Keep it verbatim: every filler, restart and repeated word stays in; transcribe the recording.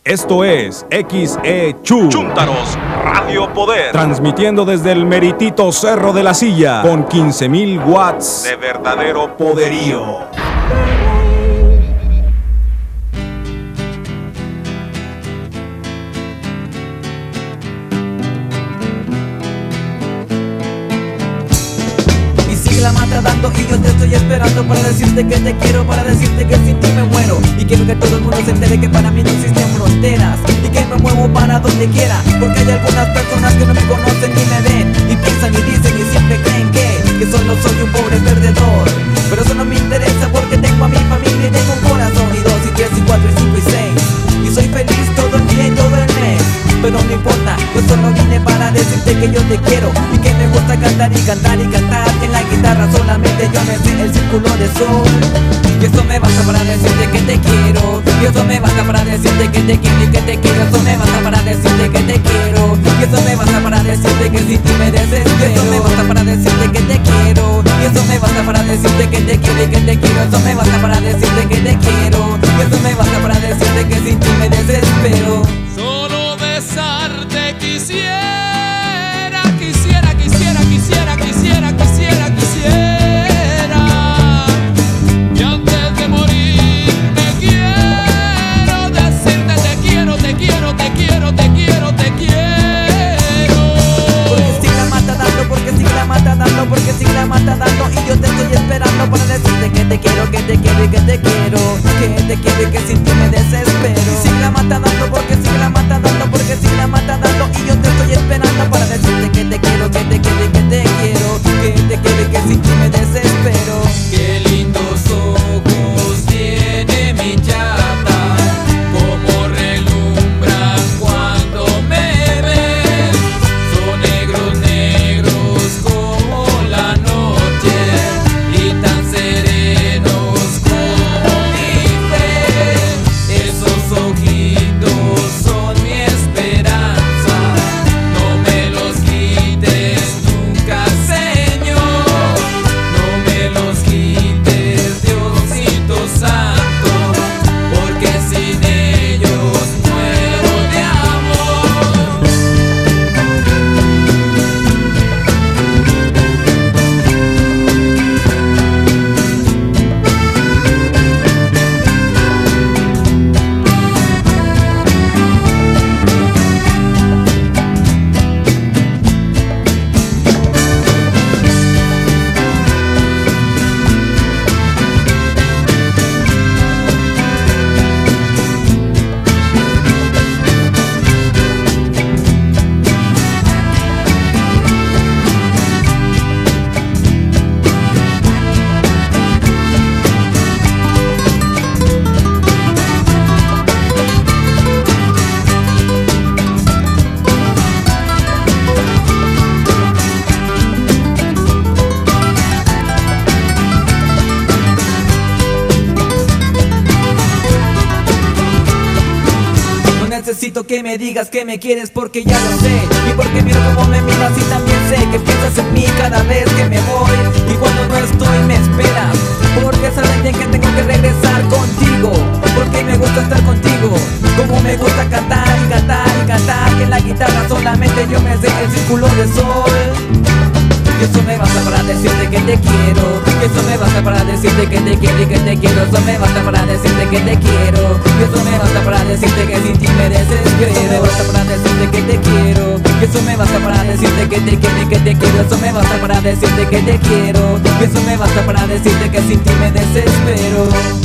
Esto es X E Chu Chúntaros Radio Poder, transmitiendo desde el meritito Cerro de la Silla con quince mil watts de verdadero poderío. La mata dando y yo te estoy esperando para decirte que te quiero, para decirte que sin ti me muero. Y quiero que todo el mundo se entere que para mí no existen fronteras y que me muevo para donde quiera, porque hay algunas personas que no me conocen ni me ven y piensan y dicen y siempre creen que, que solo soy un pobre perdedor. Pero eso no me interesa porque tengo a mi familia y tengo un corazón y dos y tres y cuatro y cinco y seis y soy feliz todo el día y todo el mes. Pero no importa, yo solo vine para decirte que yo te quiero y que me gusta cantar y cantar y cantar. En la guitarra solamente yo me sé el círculo de sol. Y eso me basta para decirte que te quiero. Y eso me basta para decirte que te quiero y que te quiero. Eso me basta para decirte que te quiero. Y eso me basta para decirte que sin ti me desespero. Eso me basta para decirte que te quiero. Y eso me basta para decirte que te quiero y que te quiero. Eso me basta para decirte que te quiero. Y eso me basta para decirte que sin ti me desespero. Solo besarte quisiera, quisiera, quisiera, quisiera, quisiera, quisiera, quisiera. Y antes de morir me quiero decirte te quiero, te quiero, te quiero, te quiero, te quiero. Porque si la mata dando, porque si la mata dando, porque si la mata dando y yo te estoy esperando para decirte que te quiero, que te quiero y que te quiero, que te quiero y que sin ti me desespero. Si la mata dando, porque si la mata dando, porque si la mata dando y yo te estoy esperando para decirte que te quiero, que te quiero y que te quiero, que te quiero y que sin ti me desespero. Qué lindos ojos tiene mi chata, como relumbran cuando me ven. Son negros, negros como la noche y tan serenos como mi fe. Esos ojitos son mi esperanza, no me los quites nunca, Señor, no me los quites, Diosito Santo, porque sin ellos muero de amor. Necesito que me digas que me quieres porque ya lo sé. Y porque miro cómo me miras y también sé que piensas en mí cada vez que me voy. Y cuando no estoy me esperas, porque sabes bien que tengo que regresar contigo, porque me gusta estar contigo. Como me gusta cantar y cantar y cantar, que en la guitarra solamente yo me sé el círculo de sol. Y eso me basta para decirte que te quiero. Y eso me basta para decirte que te quiero y que te quiero. Eso me basta para decirte que te quiero. Y eso me basta para decirte que sin ti me desespero. Eso me basta para decirte que te quiero. Y eso me basta para decirte que te quiero y que te quiero. Eso me basta para decirte que te quiero. Y eso me basta para decirte que sin ti me desespero.